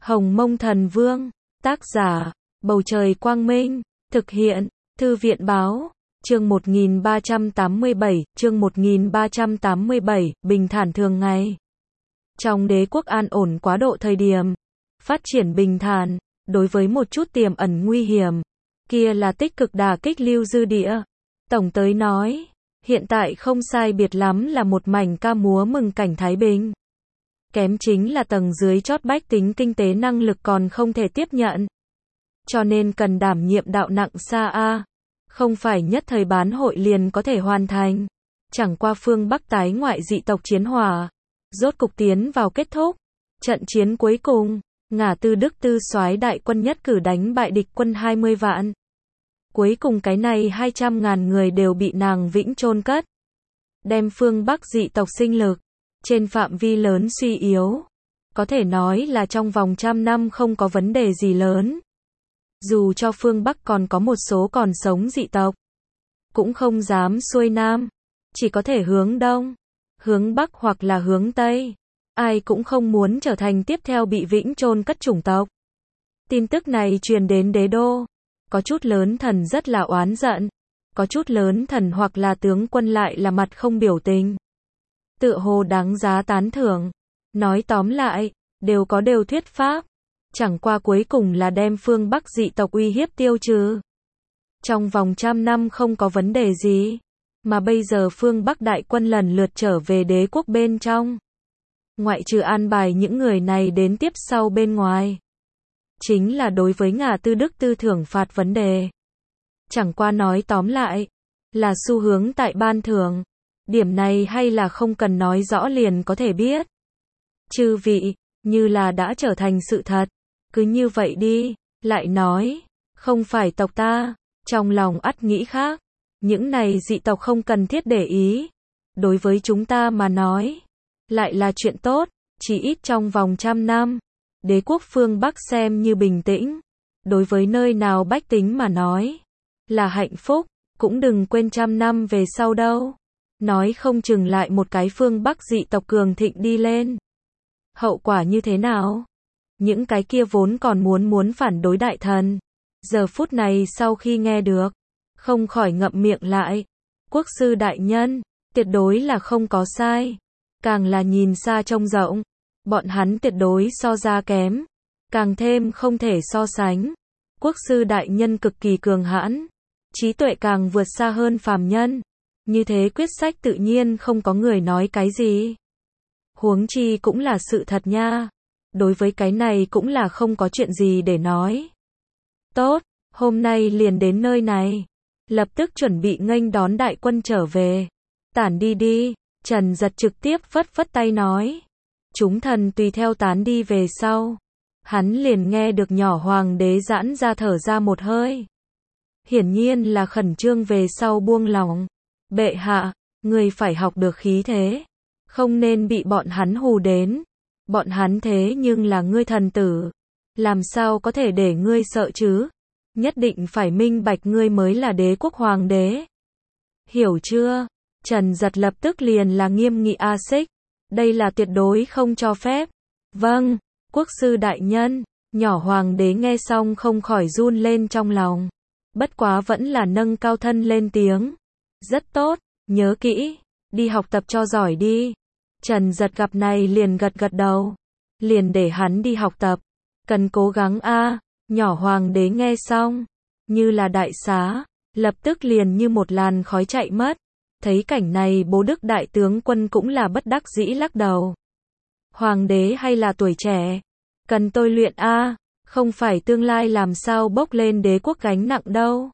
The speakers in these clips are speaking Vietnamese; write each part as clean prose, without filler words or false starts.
Hồng Mông Thần Vương, tác giả, Bầu Trời Quang Minh, thực hiện, Thư viện Báo, chương 1387, bình thản thường ngày. Trong đế quốc an ổn quá độ thời điểm, phát triển bình thản, đối với một chút tiềm ẩn nguy hiểm, kia là tích cực đả kích lưu dư địa. Tổng tới nói, hiện tại không sai biệt lắm là một mảnh ca múa mừng cảnh thái bình. Kém chính là tầng dưới chót bách tính kinh tế năng lực còn không thể tiếp nhận. Cho nên cần đảm nhiệm đạo nặng xa a, không phải nhất thời bán hội liền có thể hoàn thành. Chẳng qua phương Bắc tái ngoại dị tộc chiến hòa, rốt cục tiến vào kết thúc. Trận chiến cuối cùng, Ngả Tư Đức Tư soái đại quân nhất cử đánh bại địch quân 20 vạn. Cuối cùng cái này 200.000 người đều bị nàng vĩnh chôn cất. Đem phương Bắc dị tộc sinh lực trên phạm vi lớn suy yếu. Có thể nói là trong vòng 100 năm không có vấn đề gì lớn. Dù cho phương Bắc còn có một số còn sống dị tộc, cũng không dám xuôi Nam, chỉ có thể hướng Đông, hướng Bắc hoặc là hướng Tây. Ai cũng không muốn trở thành tiếp theo bị vĩnh chôn cất chủng tộc. Tin tức này truyền đến đế đô. Có chút lớn thần rất là oán giận. Có chút lớn thần hoặc là tướng quân lại là mặt không biểu tình. Tựa hồ đáng giá tán thưởng. Nói tóm lại, đều có đều thuyết pháp. Chẳng qua cuối cùng là đem phương Bắc dị tộc uy hiếp tiêu trừ. Trong vòng 100 năm không có vấn đề gì. Mà bây giờ phương Bắc đại quân lần lượt trở về đế quốc bên trong. Ngoại trừ an bài những người này đến tiếp sau bên ngoài. Chính là đối với Ngả Tư Đức Tư thưởng phạt vấn đề. Chẳng qua nói tóm lại, là xu hướng tại ban thưởng. Điểm này hay là không cần nói rõ liền có thể biết. Chư vị, như là đã trở thành sự thật. Cứ như vậy đi, lại nói, không phải tộc ta, trong lòng ắt nghĩ khác. Những này dị tộc không cần thiết để ý. Đối với chúng ta mà nói, lại là chuyện tốt, chỉ ít trong vòng 100 năm. Đế quốc phương Bắc xem như bình tĩnh. Đối với nơi nào bách tính mà nói, là hạnh phúc, cũng đừng quên 100 năm về sau đâu. Nói không chừng lại một cái phương Bắc dị tộc cường thịnh đi lên. Hậu quả như thế nào? Những cái kia vốn còn muốn phản đối đại thần. Giờ phút này sau khi nghe được, không khỏi ngậm miệng lại. Quốc sư đại nhân, tuyệt đối là không có sai. Càng là nhìn xa trông rộng, bọn hắn tuyệt đối so ra kém. Càng thêm không thể so sánh. Quốc sư đại nhân cực kỳ cường hãn. Trí tuệ càng vượt xa hơn phàm nhân. Như thế quyết sách tự nhiên không có người nói cái gì. Huống chi cũng là sự thật nha. Đối với cái này cũng là không có chuyện gì để nói. Tốt, hôm nay liền đến nơi này. Lập tức chuẩn bị nghênh đón đại quân trở về. Tản đi đi, Trần Giật trực tiếp phất tay nói. Chúng thần tùy theo tán đi về sau. Hắn liền nghe được nhỏ hoàng đế giãn ra thở ra một hơi. Hiển nhiên là khẩn trương về sau buông lòng. Bệ hạ, người phải học được khí thế. Không nên bị bọn hắn hù đến. Bọn hắn thế nhưng là ngươi thần tử. Làm sao có thể để ngươi sợ chứ? Nhất định phải minh bạch ngươi mới là đế quốc hoàng đế. Hiểu chưa? Trần Giật lập tức liền là nghiêm nghị a xích. Đây là tuyệt đối không cho phép. Vâng, quốc sư đại nhân. Nhỏ hoàng đế nghe xong không khỏi run lên trong lòng. Bất quá vẫn là nâng cao thân lên tiếng. Rất tốt, nhớ kỹ. Đi học tập cho giỏi đi. Trần Giật gặp này liền gật đầu. Liền để hắn đi học tập. Cần cố gắng a. Nhỏ hoàng đế nghe xong. Như là đại xá. Lập tức liền như một làn khói chạy mất. Thấy cảnh này bố Đức đại tướng quân cũng là bất đắc dĩ lắc đầu. Hoàng đế hay là tuổi trẻ. Cần tôi luyện a. Không phải tương lai làm sao bốc lên đế quốc gánh nặng đâu.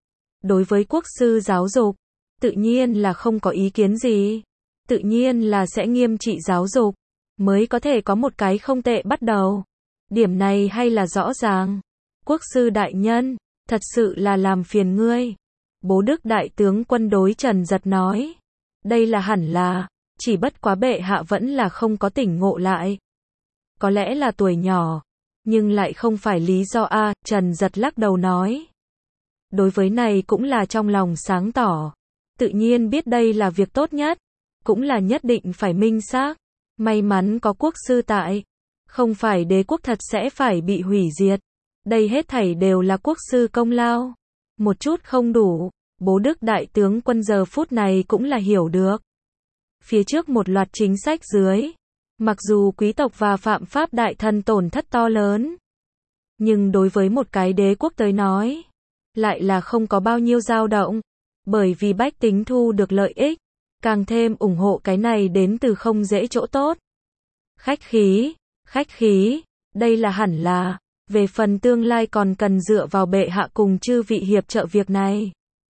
Đối với quốc sư giáo dục, tự nhiên là không có ý kiến gì. Tự nhiên là sẽ nghiêm trị giáo dục, mới có thể có một cái không tệ bắt đầu. Điểm này hay là rõ ràng. Quốc sư đại nhân, thật sự là làm phiền ngươi. Bố Đức đại tướng quân đối Trần Giật nói. Đây là hẳn là, chỉ bất quá bệ hạ vẫn là không có tỉnh ngộ lại. Có lẽ là tuổi nhỏ, nhưng lại không phải lý do a. Trần Giật lắc đầu nói. Đối với này cũng là trong lòng sáng tỏ. Tự nhiên biết đây là việc tốt nhất. Cũng là nhất định phải minh xác. May mắn có quốc sư tại. Không phải đế quốc thật sẽ phải bị hủy diệt. Đây hết thảy đều là quốc sư công lao. Một chút không đủ, bố Đức đại tướng quân giờ phút này cũng là hiểu được. Phía trước một loạt chính sách dưới, mặc dù quý tộc và phạm pháp đại thần tổn thất to lớn, nhưng đối với một cái đế quốc tới nói, lại là không có bao nhiêu dao động, bởi vì bách tính thu được lợi ích, càng thêm ủng hộ cái này đến từ không dễ chỗ tốt. Khách khí, đây là hẳn là, về phần tương lai còn cần dựa vào bệ hạ cùng chư vị hiệp trợ việc này.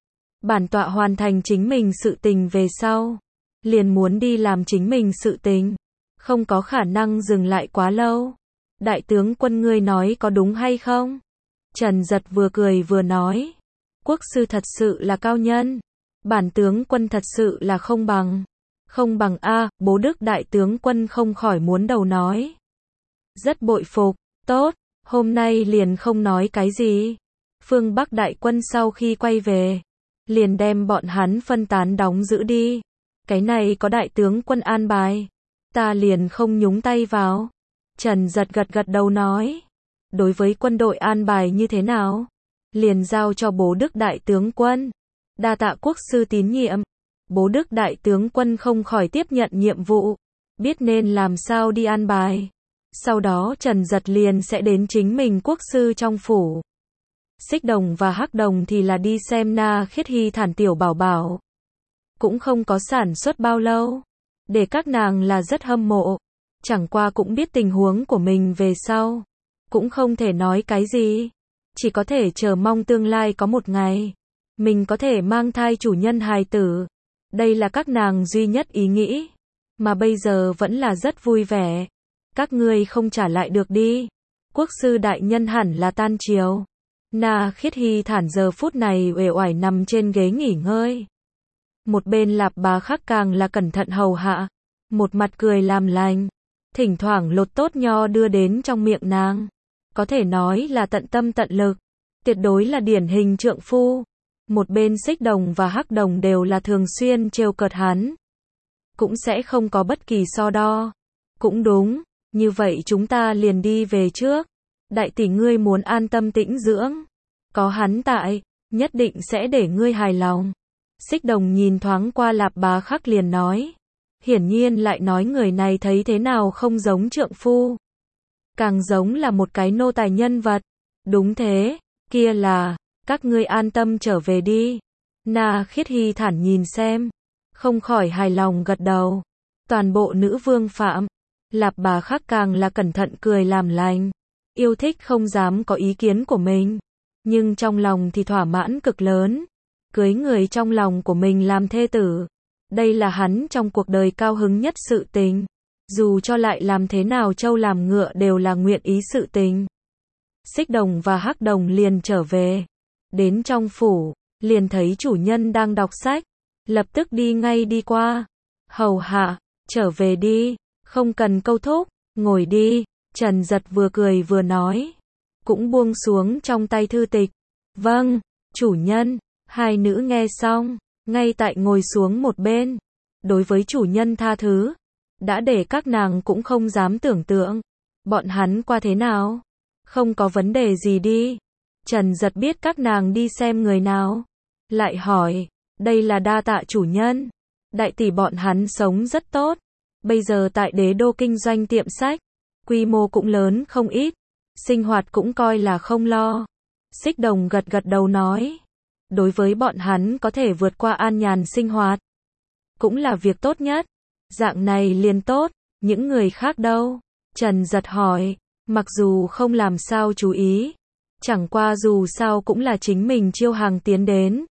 Bản tọa hoàn thành chính mình sự tình về sau, liền muốn đi làm chính mình sự tình, không có khả năng dừng lại quá lâu. Đại tướng quân ngươi nói có đúng hay không? Trần Giật vừa cười vừa nói, quốc sư thật sự là cao nhân, bản tướng quân thật sự là không bằng. Không bằng a, bố Đức đại tướng quân không khỏi muốn đầu nói. Rất bội phục, tốt, hôm nay liền không nói cái gì. Phương Bắc đại quân sau khi quay về, liền đem bọn hắn phân tán đóng giữ đi. Cái này có đại tướng quân an bài, ta liền không nhúng tay vào. Trần Giật gật đầu nói, đối với quân đội an bài như thế nào, liền giao cho bố Đức đại tướng quân. Đa tạ quốc sư tín nhiệm. Bố Đức đại tướng quân không khỏi tiếp nhận nhiệm vụ, biết nên làm sao đi an bài. Sau đó Trần Giật liền sẽ đến chính mình quốc sư trong phủ. Xích Đồng và Hắc Đồng thì là đi xem Na Khiết Hy thản tiểu bảo bảo. Cũng không có sản xuất bao lâu, để các nàng là rất hâm mộ. Chẳng qua cũng biết tình huống của mình về sau, cũng không thể nói cái gì, chỉ có thể chờ mong tương lai có một ngày mình có thể mang thai chủ nhân hài tử. Đây là các nàng duy nhất ý nghĩ, mà bây giờ vẫn là rất vui vẻ. Các ngươi không trả lại được đi. Quốc sư đại nhân hẳn là tan chiều. Na Khiết Hy thản giờ phút này uể oải nằm trên ghế nghỉ ngơi. Một bên Lạp Bá Khắc càng là cẩn thận hầu hạ, một mặt cười làm lành, thỉnh thoảng lột tốt nho đưa đến trong miệng nàng. Có thể nói là tận tâm tận lực, tuyệt đối là điển hình trượng phu. Một bên Xích Đồng và Hắc Đồng đều là thường xuyên trêu cợt hắn, cũng sẽ không có bất kỳ so đo. Cũng đúng, như vậy chúng ta liền đi về trước. Đại tỷ ngươi muốn an tâm tĩnh dưỡng, có hắn tại, nhất định sẽ để ngươi hài lòng. Xích Đồng nhìn thoáng qua Lạp Bá Khắc liền nói, hiển nhiên lại nói người này thấy thế nào không giống trượng phu, càng giống là một cái nô tài nhân vật. Đúng thế, kia là, các ngươi an tâm trở về đi. Na Khiết Hy thản nhìn xem, không khỏi hài lòng gật đầu. Toàn bộ nữ vương phạm, Lạp Bá Khắc càng là cẩn thận cười làm lành, yêu thích không dám có ý kiến của mình, nhưng trong lòng thì thỏa mãn cực lớn. Cưới người trong lòng của mình làm thê tử, đây là hắn trong cuộc đời cao hứng nhất sự tình. Dù cho lại làm thế nào trâu làm ngựa đều là nguyện ý sự tình. Xích Đồng và Hắc Đồng liền trở về. Đến trong phủ, liền thấy chủ nhân đang đọc sách, lập tức đi ngay đi qua. Hầu hạ, trở về đi, không cần câu thúc, ngồi đi. Trần Giật vừa cười vừa nói, cũng buông xuống trong tay thư tịch. Vâng, chủ nhân. Hai nữ nghe xong, ngay tại ngồi xuống một bên. Đối với chủ nhân tha thứ, đã để các nàng cũng không dám tưởng tượng. Bọn hắn qua thế nào? Không có vấn đề gì đi. Trần Giật biết các nàng đi xem người nào, lại hỏi, đây là đa tạ chủ nhân. Đại tỷ bọn hắn sống rất tốt, bây giờ tại đế đô kinh doanh tiệm sách, quy mô cũng lớn không ít, sinh hoạt cũng coi là không lo. Xích Đồng gật đầu nói, đối với bọn hắn có thể vượt qua an nhàn sinh hoạt, cũng là việc tốt nhất. Dạng này liền tốt, những người khác đâu? Trần Giật hỏi, mặc dù không làm sao chú ý, chẳng qua dù sao cũng là chính mình chiêu hàng tiến đến.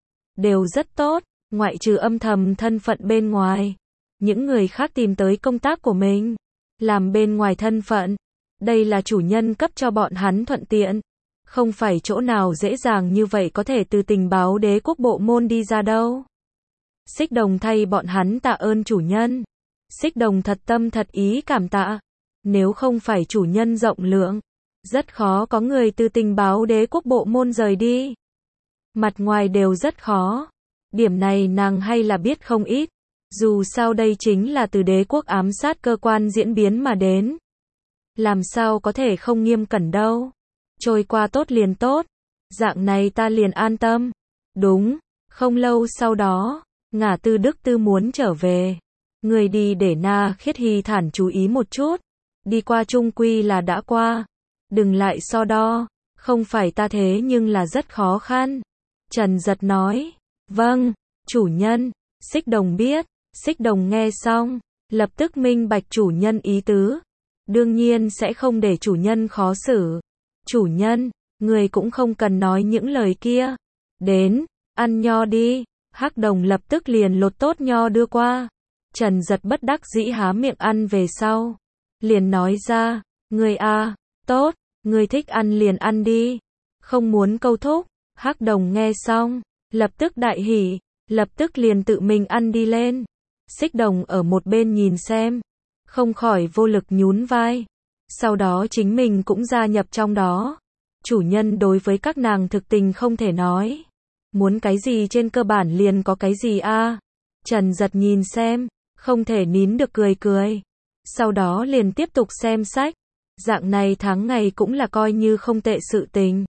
Đều rất tốt, ngoại trừ âm thầm thân phận bên ngoài. Những người khác tìm tới công tác của mình, làm bên ngoài thân phận. Đây là chủ nhân cấp cho bọn hắn thuận tiện. Không phải chỗ nào dễ dàng như vậy có thể từ tình báo đế quốc bộ môn đi ra đâu. Xích Đồng thay bọn hắn tạ ơn chủ nhân. Xích Đồng thật tâm thật ý cảm tạ. Nếu không phải chủ nhân rộng lượng, rất khó có người từ tình báo đế quốc bộ môn rời đi. Mặt ngoài đều rất khó. Điểm này nàng hay là biết không ít. Dù sao đây chính là từ đế quốc ám sát cơ quan diễn biến mà đến. Làm sao có thể không nghiêm cẩn đâu. Trôi qua tốt liền tốt. Dạng này ta liền an tâm. Đúng, không lâu sau đó, Ngả Tư Đức Tư muốn trở về. Người đi để Na Khiết Hy thản chú ý một chút. Đi qua chung quy là đã qua. Đừng lại so đo. Không phải ta thế nhưng là rất khó khăn. Trần Giật nói. Vâng, chủ nhân. Xích Đồng biết. Xích Đồng nghe xong, lập tức minh bạch chủ nhân ý tứ. Đương nhiên sẽ không để chủ nhân khó xử. Chủ nhân, người cũng không cần nói những lời kia. Đến, ăn nho đi. Hắc Đồng lập tức liền lột tốt nho đưa qua. Trần Giật bất đắc dĩ há miệng ăn về sau. Liền nói ra, người à, tốt, người thích ăn liền ăn đi. Không muốn câu thúc. Hắc Đồng nghe xong, lập tức đại hỉ, lập tức liền tự mình ăn đi lên. Xích Đồng ở một bên nhìn xem, không khỏi vô lực nhún vai. Sau đó chính mình cũng gia nhập trong đó. Chủ nhân đối với các nàng thực tình không thể nói. Muốn cái gì trên cơ bản liền có cái gì a. Trần Giật nhìn xem, không thể nín được cười cười. Sau đó liền tiếp tục xem sách. Dạng này tháng ngày cũng là coi như không tệ sự tình.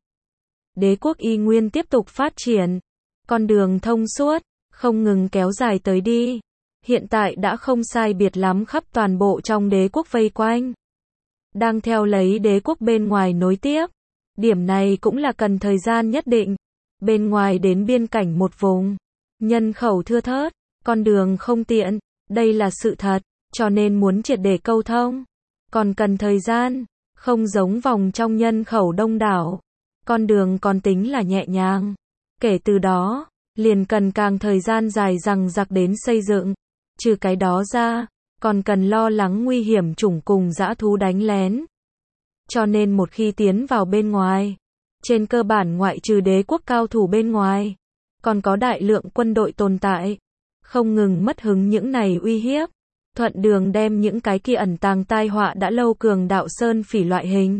Đế quốc Y Nguyên tiếp tục phát triển. Con đường thông suốt, không ngừng kéo dài tới đi. Hiện tại đã không sai biệt lắm khắp toàn bộ trong đế quốc vây quanh. Đang theo lấy đế quốc bên ngoài nối tiếp. Điểm này cũng là cần thời gian nhất định. Bên ngoài đến biên cảnh một vùng. Nhân khẩu thưa thớt, con đường không tiện. Đây là sự thật, cho nên muốn triệt để câu thông. Còn cần thời gian, không giống vòng trong nhân khẩu đông đảo. Con đường còn tính là nhẹ nhàng. Kể từ đó, liền cần càng thời gian dài dằng dặc đến xây dựng. Trừ cái đó ra, còn cần lo lắng nguy hiểm chủng cùng dã thú đánh lén. Cho nên một khi tiến vào bên ngoài, trên cơ bản ngoại trừ đế quốc cao thủ bên ngoài, còn có đại lượng quân đội tồn tại. Không ngừng mất hứng những này uy hiếp. Thuận đường đem những cái kia ẩn tàng tai họa đã lâu cường đạo sơn phỉ loại hình.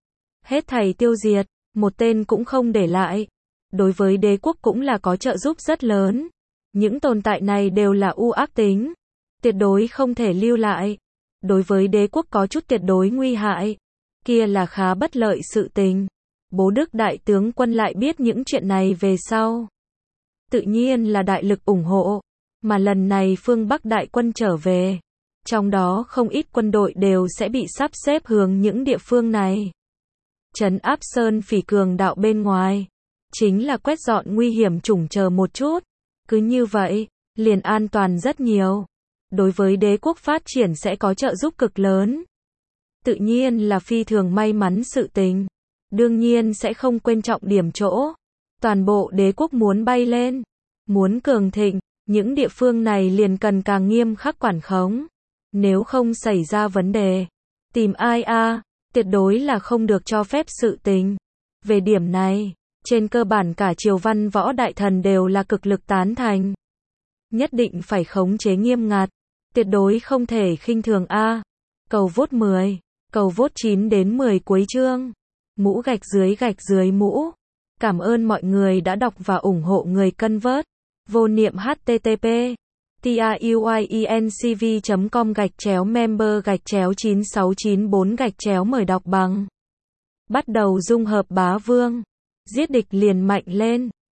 Hết thảy tiêu diệt, một tên cũng không để lại. Đối với đế quốc cũng là có trợ giúp rất lớn. Những tồn tại này đều là u ác tính. Tuyệt đối không thể lưu lại. Đối với đế quốc có chút tuyệt đối nguy hại. Kia là khá bất lợi sự tình. Bố Đức đại tướng quân lại biết những chuyện này về sau. Tự nhiên là đại lực ủng hộ. Mà lần này phương Bắc đại quân trở về. Trong đó không ít quân đội đều sẽ bị sắp xếp hướng những địa phương này. Trấn áp sơn phỉ cường đạo bên ngoài. Chính là quét dọn nguy hiểm chủng chờ một chút. Cứ như vậy, liền an toàn rất nhiều. Đối với đế quốc phát triển sẽ có trợ giúp cực lớn. Tự nhiên là phi thường may mắn sự tình. Đương nhiên sẽ không quên trọng điểm chỗ. Toàn bộ đế quốc muốn bay lên, muốn cường thịnh, những địa phương này liền cần càng nghiêm khắc quản khống. Nếu không xảy ra vấn đề, tìm ai a, tuyệt đối là không được cho phép sự tình. Về điểm này, trên cơ bản cả triều văn võ đại thần đều là cực lực tán thành. Nhất định phải khống chế nghiêm ngặt, tuyệt đối không thể khinh thường a. Cầu vote 10, cầu vote 9 đến 10 cuối chương. Mũ gạch dưới mũ. Cảm ơn mọi người đã đọc và ủng hộ người cân vớt. Vô niệm http truyencv.com/member/9694 mời đọc bằng. Bắt đầu dung hợp bá vương. Giết địch liền mạnh lên.